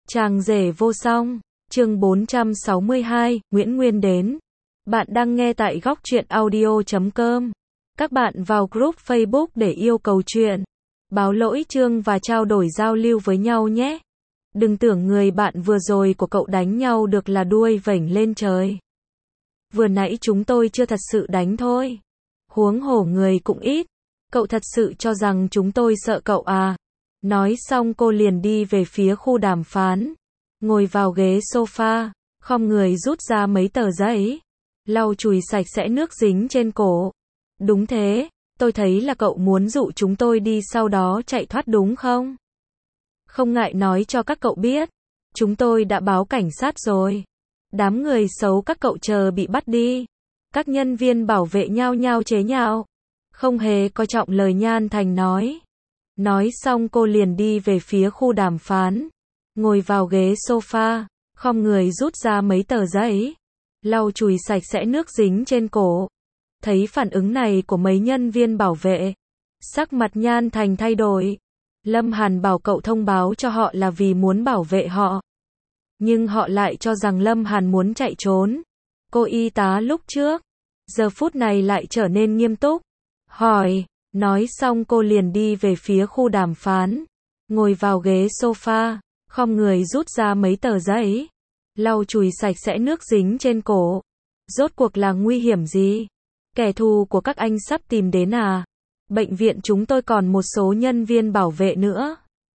Chàng rể vô song, chương 462, Nguyễn Nguyên đến. Bạn đang nghe tại góc truyện audio.com. Các bạn vào group Facebook để yêu cầu chuyện, báo lỗi chương và trao đổi giao lưu với nhau nhé. Đừng tưởng người bạn vừa rồi của cậu đánh nhau được là đuôi vểnh lên trời. Vừa nãy chúng tôi chưa thật sự đánh thôi. Huống hổ người cũng ít. Cậu thật sự cho rằng chúng tôi sợ cậu à? Nói xong cô liền đi về phía khu đàm phán. Ngồi vào ghế sofa, khom người rút ra mấy tờ giấy. Lau chùi sạch sẽ nước dính trên cổ. Đúng thế, tôi thấy là cậu muốn dụ chúng tôi đi sau đó chạy thoát đúng không? Không ngại nói cho các cậu biết. Chúng tôi đã báo cảnh sát rồi. Đám người xấu các cậu chờ bị bắt đi. Các nhân viên bảo vệ nhao nhao chế nhạo. Không hề coi trọng lời Nhan Thành nói. Nói xong cô liền đi về phía khu đàm phán. Ngồi vào ghế sofa, khom người rút ra mấy tờ giấy. Lau chùi sạch sẽ nước dính trên cổ. Thấy phản ứng này của mấy nhân viên bảo vệ, sắc mặt Nhan Thành thay đổi. Lâm Hàn bảo cậu thông báo cho họ là vì muốn bảo vệ họ. Nhưng họ lại cho rằng Lâm Hàn muốn chạy trốn. Cô y tá lúc trước, giờ phút này lại trở nên nghiêm túc. Hỏi, nói xong cô liền đi về phía khu đàm phán. Ngồi vào ghế sofa, khom người rút ra mấy tờ giấy. Lau chùi sạch sẽ nước dính trên cổ. Rốt cuộc là nguy hiểm gì? Kẻ thù của các anh sắp tìm đến à? Bệnh viện chúng tôi còn một số nhân viên bảo vệ nữa.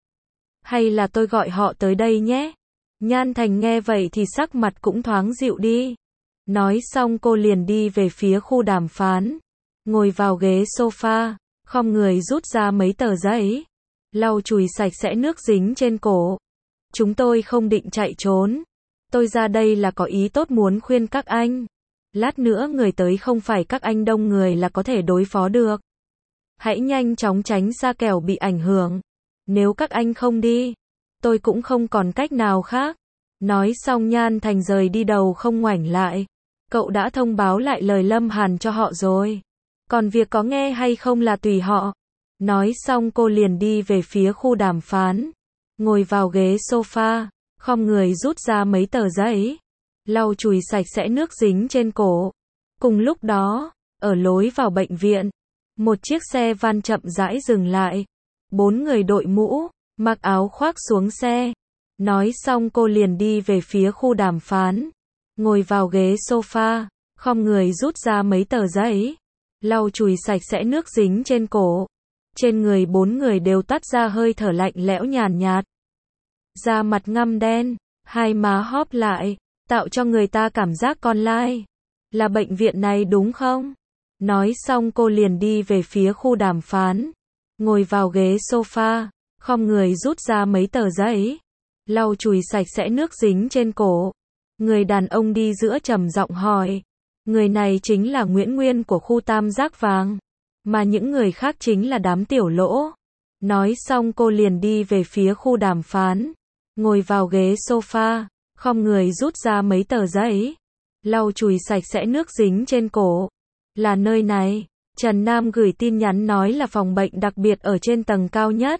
Hay là tôi gọi họ tới đây nhé? Nhan Thành nghe vậy thì sắc mặt cũng thoáng dịu đi. Nói xong cô liền đi về phía khu đàm phán. Ngồi vào ghế sofa, khom người rút ra mấy tờ giấy. Lau chùi sạch sẽ nước dính trên cổ. Chúng tôi không định chạy trốn. Tôi ra đây là có ý tốt muốn khuyên các anh. Lát nữa người tới không phải các anh đông người là có thể đối phó được. Hãy nhanh chóng tránh xa kẻo bị ảnh hưởng. Nếu các anh không đi, tôi cũng không còn cách nào khác. Nói xong Nhan Thành rời đi đầu không ngoảnh lại. Cậu đã thông báo lại lời Lâm Hàn cho họ rồi. Còn việc có nghe hay không là tùy họ. Nói xong cô liền đi về phía khu đàm phán. Ngồi vào ghế sofa, khom người rút ra mấy tờ giấy. Lau chùi sạch sẽ nước dính trên cổ. Cùng lúc đó, ở lối vào bệnh viện, một chiếc xe van chậm rãi dừng lại. 4 người đội mũ, mặc áo khoác xuống xe. Nói xong cô liền đi về phía khu đàm phán. Ngồi vào ghế sofa, khom người rút ra mấy tờ giấy. Lau chùi sạch sẽ nước dính trên cổ. Trên người 4 người đều toát ra hơi thở lạnh lẽo nhàn nhạt. Da mặt ngăm đen, hai má hóp lại, tạo cho người ta cảm giác con lai. Là bệnh viện này đúng không? Nói xong cô liền đi về phía khu đàm phán. Ngồi vào ghế sofa, khom người rút ra mấy tờ giấy. Lau chùi sạch sẽ nước dính trên cổ. Người đàn ông đi giữa trầm giọng hỏi. Người này chính là Nguyễn Nguyên của khu Tam Giác Vàng. Mà những người khác chính là đám tiểu lỗ. Nói xong cô liền đi về phía khu đàm phán. Ngồi vào ghế sofa, khom người rút ra mấy tờ giấy. Lau chùi sạch sẽ nước dính trên cổ. Là nơi này. Trần Nam gửi tin nhắn nói là phòng bệnh đặc biệt ở trên tầng cao nhất.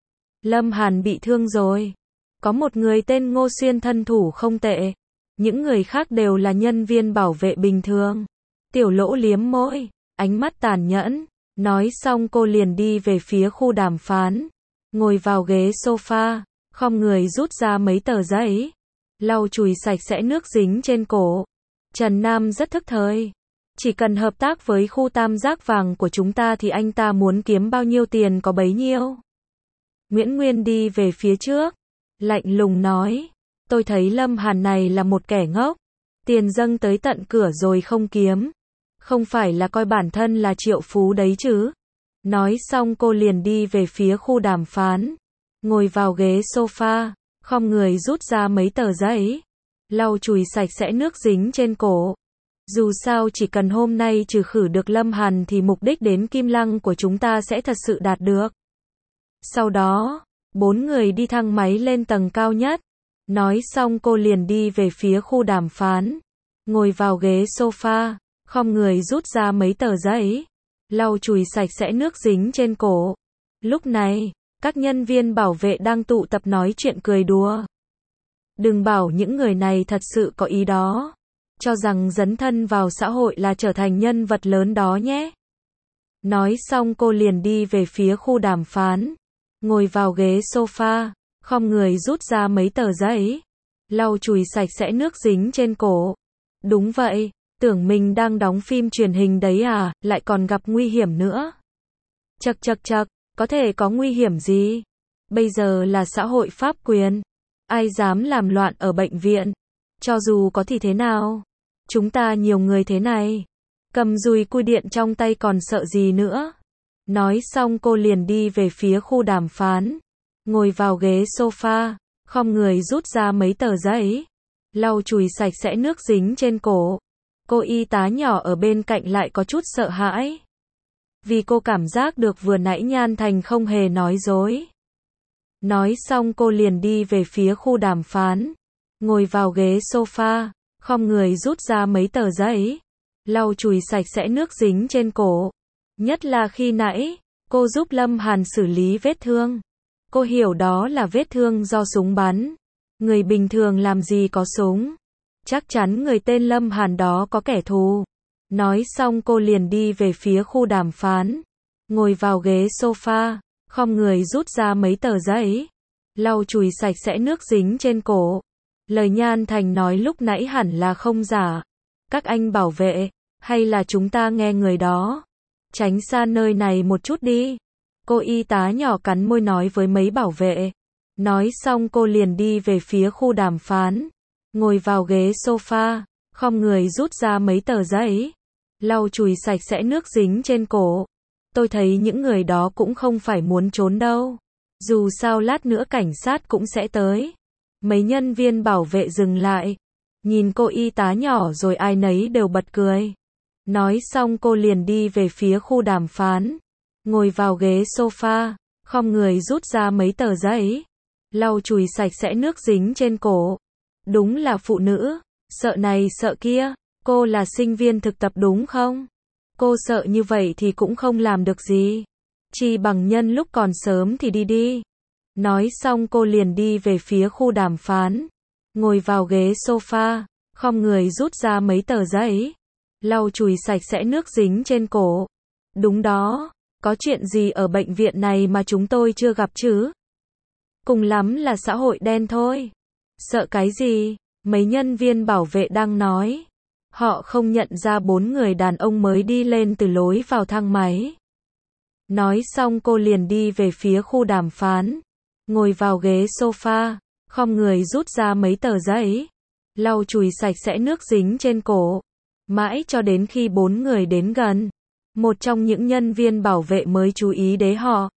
Lâm Hàn bị thương rồi. Có một người tên Ngô Xuyên thân thủ không tệ. Những người khác đều là nhân viên bảo vệ bình thường. Tiểu lỗ liếm môi, ánh mắt tàn nhẫn. Nói xong cô liền đi về phía khu đàm phán. Ngồi vào ghế sofa, khom người rút ra mấy tờ giấy. Lau chùi sạch sẽ nước dính trên cổ. Trần Nam rất thức thời. Chỉ cần hợp tác với khu Tam Giác Vàng của chúng ta thì anh ta muốn kiếm bao nhiêu tiền có bấy nhiêu. Nguyễn Nguyên đi về phía trước. Lạnh lùng nói. Tôi thấy Lâm Hàn này là một kẻ ngốc. Tiền dâng tới tận cửa rồi không kiếm. Không phải là coi bản thân là triệu phú đấy chứ. Nói xong cô liền đi về phía khu đàm phán. Ngồi vào ghế sofa, khom người rút ra mấy tờ giấy. Lau chùi sạch sẽ nước dính trên cổ. Dù sao chỉ cần hôm nay trừ khử được Lâm Hàn thì mục đích đến Kim Lăng của chúng ta sẽ thật sự đạt được. Sau đó, 4 người đi thang máy lên tầng cao nhất. Nói xong cô liền đi về phía khu đàm phán. Ngồi vào ghế sofa, khom người rút ra mấy tờ giấy. Lau chùi sạch sẽ nước dính trên cổ. Lúc này, các nhân viên bảo vệ đang tụ tập nói chuyện cười đùa. Đừng bảo những người này thật sự có ý đó. Cho rằng dấn thân vào xã hội là trở thành nhân vật lớn đó nhé. Nói xong cô liền đi về phía khu đàm phán. Ngồi vào ghế sofa, khom người rút ra mấy tờ giấy. Lau chùi sạch sẽ nước dính trên cổ. Đúng vậy, tưởng mình đang đóng phim truyền hình đấy à, lại còn gặp nguy hiểm nữa. Chậc chậc chậc, có thể có nguy hiểm gì? Bây giờ là xã hội pháp quyền. Ai dám làm loạn ở bệnh viện? Cho dù có thì thế nào? Chúng ta nhiều người thế này. Cầm dùi cui điện trong tay còn sợ gì nữa? Nói xong cô liền đi về phía khu đàm phán. Ngồi vào ghế sofa, khom người rút ra mấy tờ giấy. Lau chùi sạch sẽ nước dính trên cổ. Cô y tá nhỏ ở bên cạnh lại có chút sợ hãi. Vì cô cảm giác được vừa nãy Nhan Thành không hề nói dối. Nói xong cô liền đi về phía khu đàm phán. Ngồi vào ghế sofa, khom người rút ra mấy tờ giấy. Lau chùi sạch sẽ nước dính trên cổ. Nhất là khi nãy, cô giúp Lâm Hàn xử lý vết thương. Cô hiểu đó là vết thương do súng bắn. Người bình thường làm gì có súng. Chắc chắn người tên Lâm Hàn đó có kẻ thù. Nói xong cô liền đi về phía khu đàm phán. Ngồi vào ghế sofa, khom người rút ra mấy tờ giấy. Lau chùi sạch sẽ nước dính trên cổ. Lời Nhan Thành nói lúc nãy hẳn là không giả. Các anh bảo vệ, hay là chúng ta nghe người đó. Tránh xa nơi này một chút đi. Cô y tá nhỏ cắn môi nói với mấy bảo vệ. Nói xong cô liền đi về phía khu đàm phán. Ngồi vào ghế sofa, khom người rút ra mấy tờ giấy. Lau chùi sạch sẽ nước dính trên cổ. Tôi thấy những người đó cũng không phải muốn trốn đâu. Dù sao lát nữa cảnh sát cũng sẽ tới. Mấy nhân viên bảo vệ dừng lại. Nhìn cô y tá nhỏ rồi ai nấy đều bật cười. Nói xong cô liền đi về phía khu đàm phán. Ngồi vào ghế sofa, khom người rút ra mấy tờ giấy. Lau chùi sạch sẽ nước dính trên cổ. Đúng là phụ nữ, sợ này sợ kia. Cô là sinh viên thực tập đúng không? Cô sợ như vậy thì cũng không làm được gì. Chi bằng nhân lúc còn sớm thì đi đi. Nói xong cô liền đi về phía khu đàm phán. Ngồi vào ghế sofa, khom người rút ra mấy tờ giấy. Lau chùi sạch sẽ nước dính trên cổ. Đúng đó, có chuyện gì ở bệnh viện này mà chúng tôi chưa gặp chứ? Cùng lắm là xã hội đen thôi. Sợ cái gì? Mấy nhân viên bảo vệ đang nói. Họ không nhận ra 4 người đàn ông mới đi lên từ lối vào thang máy. Nói xong cô liền đi về phía khu đàm phán. Ngồi vào ghế sofa, khom người rút ra mấy tờ giấy. Lau chùi sạch sẽ nước dính trên cổ. Mãi cho đến khi 4 người đến gần. Một trong những nhân viên bảo vệ mới chú ý đến họ.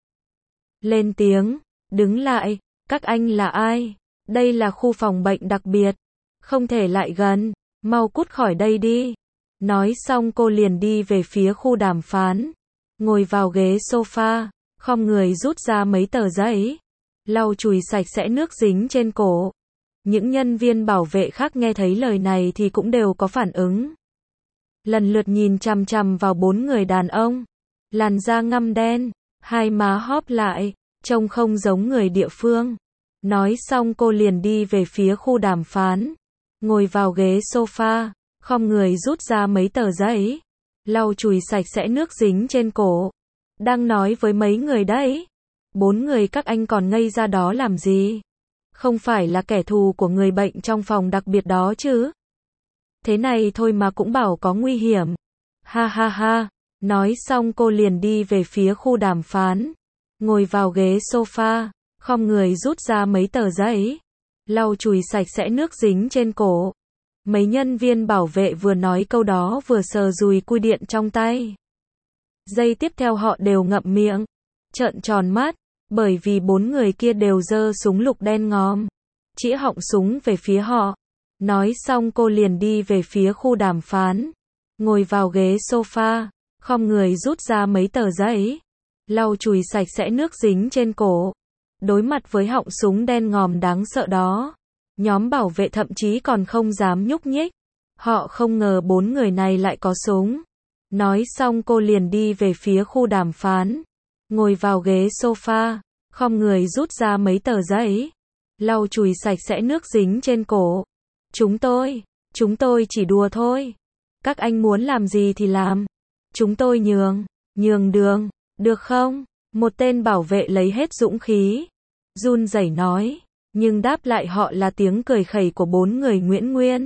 Lên tiếng, đứng lại, các anh là ai? Đây là khu phòng bệnh đặc biệt. Không thể lại gần, mau cút khỏi đây đi. Nói xong cô liền đi về phía khu đàm phán. Ngồi vào ghế sofa, khom người rút ra mấy tờ giấy. Lau chùi sạch sẽ nước dính trên cổ. Những nhân viên bảo vệ khác nghe thấy lời này thì cũng đều có phản ứng. Lần lượt nhìn chằm chằm vào 4 người đàn ông. Làn da ngăm đen, hai má hóp lại, trông không giống người địa phương. Nói xong cô liền đi về phía khu đàm phán. Ngồi vào ghế sofa, khom người rút ra mấy tờ giấy. Lau chùi sạch sẽ nước dính trên cổ. Đang nói với mấy người đấy. 4 người các anh còn ngây ra đó làm gì? Không phải là kẻ thù của người bệnh trong phòng đặc biệt đó chứ? Thế này thôi mà cũng bảo có nguy hiểm. Ha ha ha. Nói xong cô liền đi về phía khu đàm phán. Ngồi vào ghế sofa, khom người rút ra mấy tờ giấy. Lau chùi sạch sẽ nước dính trên cổ. Mấy nhân viên bảo vệ vừa nói câu đó vừa sờ dùi cui điện trong tay. Giây tiếp theo họ đều ngậm miệng, trợn tròn mắt, bởi vì 4 người kia đều giơ súng lục đen ngòm, chĩa họng súng về phía họ. Nói xong cô liền đi về phía khu đàm phán. Ngồi vào ghế sofa, khom người rút ra mấy tờ giấy. Lau chùi sạch sẽ nước dính trên cổ. Đối mặt với họng súng đen ngòm đáng sợ đó, nhóm bảo vệ thậm chí còn không dám nhúc nhích. Họ không ngờ 4 người này lại có súng. Nói xong cô liền đi về phía khu đàm phán. Ngồi vào ghế sofa, khom người rút ra mấy tờ giấy. lau chùi sạch sẽ nước dính trên cổ. Chúng tôi chỉ đùa thôi. Các anh muốn làm gì thì làm. Chúng tôi nhường đường, được không? Một tên bảo vệ lấy hết dũng khí, run rẩy nói, nhưng đáp lại họ là tiếng cười khẩy của 4 người Nguyễn Nguyên.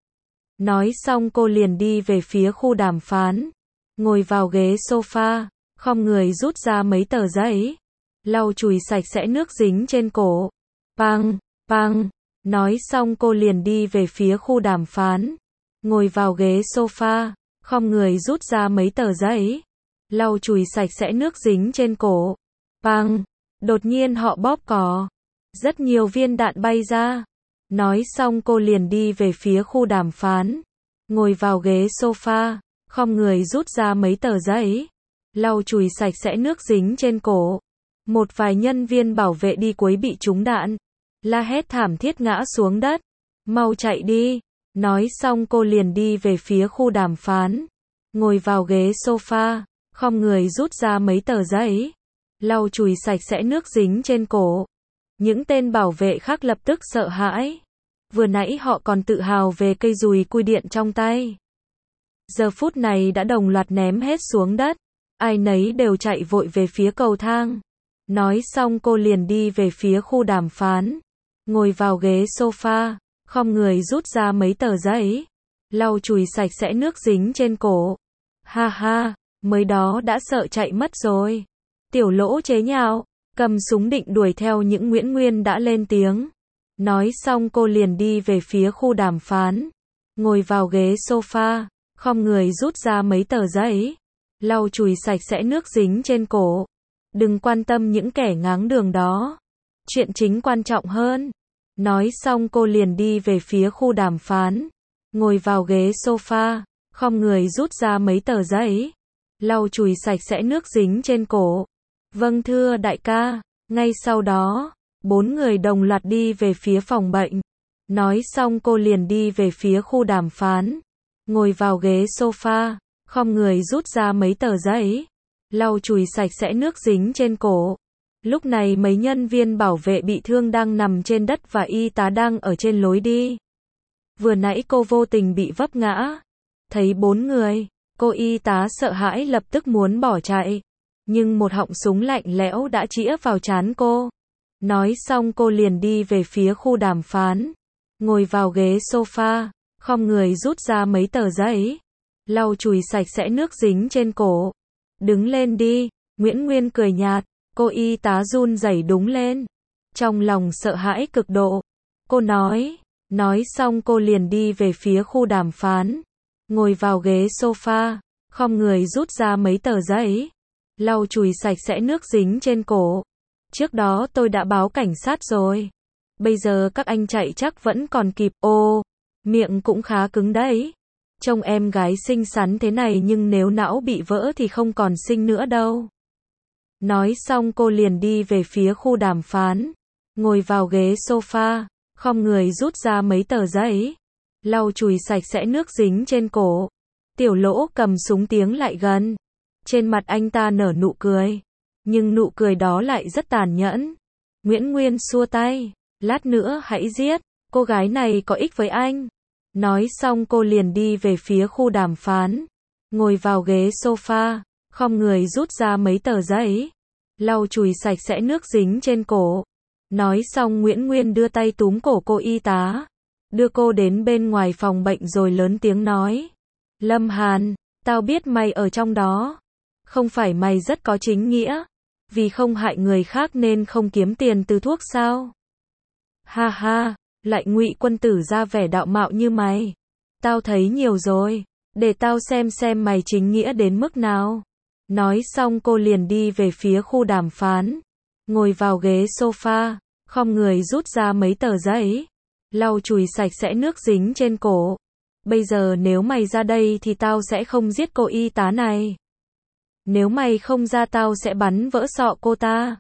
Nói xong cô liền đi về phía khu đàm phán, ngồi vào ghế sofa, khom người rút ra mấy tờ giấy, lau chùi sạch sẽ nước dính trên cổ. Pang, pang. Nói xong cô liền đi về phía khu đàm phán, ngồi vào ghế sofa, khom người rút ra mấy tờ giấy, lau chùi sạch sẽ nước dính trên cổ. Pang. Đột nhiên họ bóp cò. Rất nhiều viên đạn bay ra. Nói xong cô liền đi về phía khu đàm phán, ngồi vào ghế sofa, khom người rút ra mấy tờ giấy, lau chùi sạch sẽ nước dính trên cổ. Một vài nhân viên bảo vệ đi cuối bị trúng đạn, la hét thảm thiết ngã xuống đất. Mau chạy đi. Nói xong cô liền đi về phía khu đàm phán, ngồi vào ghế sofa, khom người rút ra mấy tờ giấy, lau chùi sạch sẽ nước dính trên cổ. Những tên bảo vệ khác lập tức sợ hãi. Vừa nãy họ còn tự hào về cây dùi cui điện trong tay. Giờ phút này đã đồng loạt ném hết xuống đất. Ai nấy đều chạy vội về phía cầu thang. Nói xong cô liền đi về phía khu đàm phán, ngồi vào ghế sofa, khom người rút ra mấy tờ giấy, lau chùi sạch sẽ nước dính trên cổ. Ha ha, mới đó đã sợ chạy mất rồi. Tiểu Lỗ chế nhạo, cầm súng định đuổi theo những Nguyễn Nguyên đã lên tiếng. Nói xong cô liền đi về phía khu đàm phán, ngồi vào ghế sofa, khom người rút ra mấy tờ giấy, lau chùi sạch sẽ nước dính trên cổ. Đừng quan tâm những kẻ ngáng đường đó. Chuyện chính quan trọng hơn. Nói xong cô liền đi về phía khu đàm phán, ngồi vào ghế sofa, khom người rút ra mấy tờ giấy, lau chùi sạch sẽ nước dính trên cổ. Vâng thưa đại ca. Ngay sau đó, 4 người đồng loạt đi về phía phòng bệnh. Nói xong cô liền đi về phía khu đàm phán, ngồi vào ghế sofa, khom người rút ra mấy tờ giấy, lau chùi sạch sẽ nước dính trên cổ. Lúc này mấy nhân viên bảo vệ bị thương đang nằm trên đất và y tá đang ở trên lối đi. Vừa nãy cô vô tình bị vấp ngã. Thấy 4 người, cô y tá sợ hãi lập tức muốn bỏ chạy. Nhưng một họng súng lạnh lẽo đã chĩa vào trán cô. Nói xong cô liền đi về phía khu đàm phán, ngồi vào ghế sofa, khom người rút ra mấy tờ giấy, lau chùi sạch sẽ nước dính trên cổ. Đứng lên đi. Nguyễn Nguyên cười nhạt. Cô y tá run rẩy đứng lên, trong lòng sợ hãi cực độ. Cô nói xong cô liền đi về phía khu đàm phán, ngồi vào ghế sofa, khom người rút ra mấy tờ giấy, lau chùi sạch sẽ nước dính trên cổ. Trước đó tôi đã báo cảnh sát rồi. Bây giờ các anh chạy chắc vẫn còn kịp. Ô, miệng cũng khá cứng đấy. Trông em gái xinh xắn thế này nhưng nếu não bị vỡ thì không còn xinh nữa đâu. Nói xong cô liền đi về phía khu đàm phán, ngồi vào ghế sofa, khom người rút ra mấy tờ giấy, lau chùi sạch sẽ nước dính trên cổ. Tiểu Lỗ cầm súng tiến lại gần. Trên mặt anh ta nở nụ cười, nhưng nụ cười đó lại rất tàn nhẫn. Nguyễn Nguyên xua tay, lát nữa hãy giết, cô gái này có ích với anh. Nói xong cô liền đi về phía khu đàm phán, ngồi vào ghế sofa, khom người rút ra mấy tờ giấy, lau chùi sạch sẽ nước dính trên cổ. Nói xong Nguyễn Nguyên đưa tay túm cổ cô y tá, đưa cô đến bên ngoài phòng bệnh rồi lớn tiếng nói. Lâm Hàn, tao biết mày ở trong đó. Không phải mày rất có chính nghĩa, vì không hại người khác nên không kiếm tiền từ thuốc sao? Ha ha, lại ngụy quân tử ra vẻ đạo mạo như mày. Tao thấy nhiều rồi, để tao xem mày chính nghĩa đến mức nào. Nói xong cô liền đi về phía khu đàm phán, ngồi vào ghế sofa, khom người rút ra mấy tờ giấy, lau chùi sạch sẽ nước dính trên cổ. Bây giờ nếu mày ra đây thì tao sẽ không giết cô y tá này. Nếu mày không ra tao sẽ bắn vỡ sọ cô ta.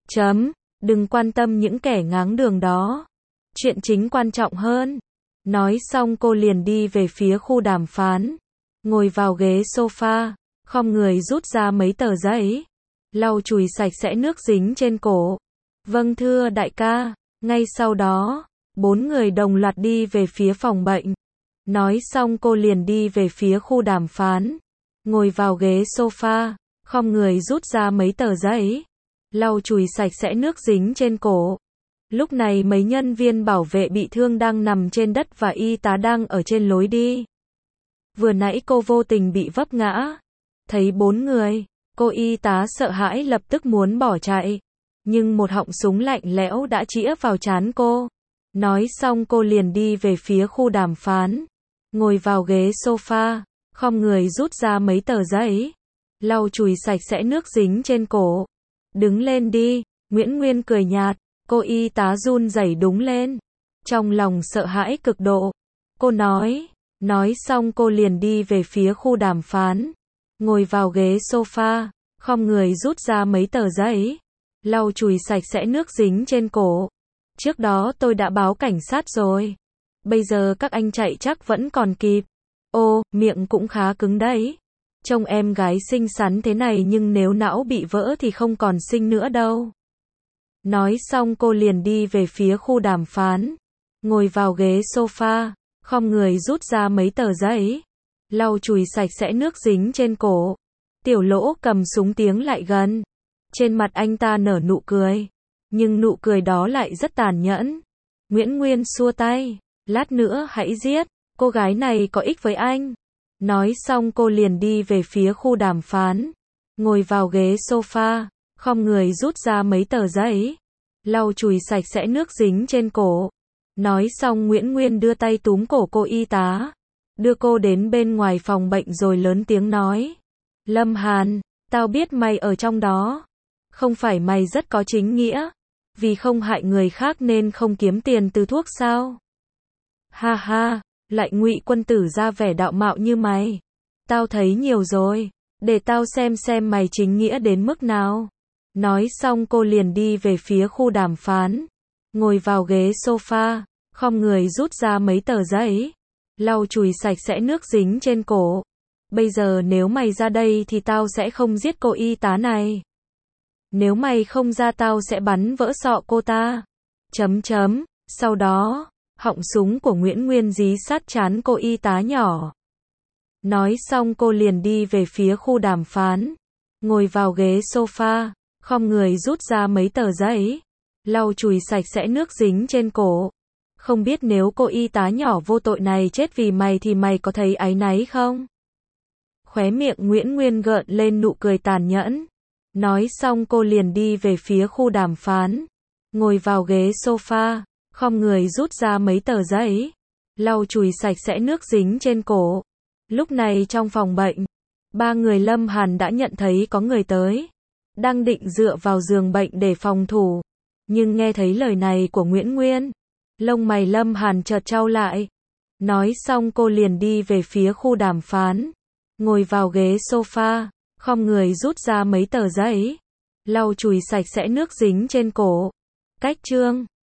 Đừng quan tâm những kẻ ngáng đường đó. Chuyện chính quan trọng hơn. Nói xong cô liền đi về phía khu đàm phán, ngồi vào ghế sofa, khom người rút ra mấy tờ giấy, lau chùi sạch sẽ nước dính trên cổ. Vâng thưa đại ca. Ngay sau đó, 4 người đồng loạt đi về phía phòng bệnh. Nói xong cô liền đi về phía khu đàm phán. Ngồi vào ghế sofa, khom người rút ra mấy tờ giấy. Lau chùi sạch sẽ nước dính trên cổ. Lúc này mấy nhân viên bảo vệ bị thương đang nằm trên đất và y tá đang ở trên lối đi. Vừa nãy cô vô tình bị vấp ngã. Thấy 4 người, cô y tá sợ hãi lập tức muốn bỏ chạy. Nhưng một họng súng lạnh lẽo đã chĩa vào trán cô. Nói xong cô liền đi về phía khu đàm phán. Ngồi vào ghế sofa, khom người rút ra mấy tờ giấy. Lau chùi sạch sẽ nước dính trên cổ. Đứng lên đi, Nguyễn Nguyên cười nhạt. Cô y tá run rẩy đúng lên. Trong lòng sợ hãi cực độ. Cô nói xong cô liền đi về phía khu đàm phán. Ngồi vào ghế sofa, khom người rút ra mấy tờ giấy. Lau chùi sạch sẽ nước dính trên cổ. Trước đó tôi đã báo cảnh sát rồi. Bây giờ các anh chạy chắc vẫn còn kịp. Ô, miệng cũng khá cứng đấy. Trông em gái xinh xắn thế này nhưng nếu não bị vỡ thì không còn xinh nữa đâu. Nói xong cô liền đi về phía khu đàm phán. Ngồi vào ghế sofa, khom người rút ra mấy tờ giấy. Lau chùi sạch sẽ nước dính trên cổ. Tiểu Lỗ cầm súng tiến lại gần. Trên mặt anh ta nở nụ cười. Nhưng nụ cười đó lại rất tàn nhẫn. Nguyễn Nguyên xua tay. Lát nữa hãy giết. Cô gái này có ích với anh. Nói xong cô liền đi về phía khu đàm phán. Ngồi vào ghế sofa, khom người rút ra mấy tờ giấy. Lau chùi sạch sẽ nước dính trên cổ. Nói xong Nguyễn Nguyên đưa tay túm cổ cô y tá. Đưa cô đến bên ngoài phòng bệnh rồi lớn tiếng nói. Lâm Hàn, tao biết mày ở trong đó. Không phải mày rất có chính nghĩa. Vì không hại người khác nên không kiếm tiền từ thuốc sao? Ha ha, lại ngụy quân tử ra vẻ đạo mạo như mày. Tao thấy nhiều rồi. Để tao xem mày chính nghĩa đến mức nào. Nói xong cô liền đi về phía khu đàm phán. Ngồi vào ghế sofa, khom người rút ra mấy tờ giấy. Lau chùi sạch sẽ nước dính trên cổ. Bây giờ nếu mày ra đây thì tao sẽ không giết cô y tá này. Nếu mày không ra tao sẽ bắn vỡ sọ cô ta. Sau đó, họng súng của Nguyễn Nguyên dí sát trán cô y tá nhỏ. Nói xong cô liền đi về phía khu đàm phán. Ngồi vào ghế sofa, khom người rút ra mấy tờ giấy. Lau chùi sạch sẽ nước dính trên cổ. Không biết nếu cô y tá nhỏ vô tội này chết vì mày thì mày có thấy áy náy không? Khóe miệng Nguyễn Nguyên gợn lên nụ cười tàn nhẫn. Nói xong cô liền đi về phía khu đàm phán. Ngồi vào ghế sofa, khom người rút ra mấy tờ giấy. Lau chùi sạch sẽ nước dính trên cổ. Lúc này trong phòng bệnh, 3 người Lâm Hàn đã nhận thấy có người tới. Đang định dựa vào giường bệnh để phòng thủ. Nhưng nghe thấy lời này của Nguyễn Nguyên, lông mày Lâm Hàn chợt chau lại. Nói xong cô liền đi về phía khu đàm phán. Ngồi vào ghế sofa, khom người rút ra mấy tờ giấy. Lau chùi sạch sẽ nước dính trên cổ. Cách chương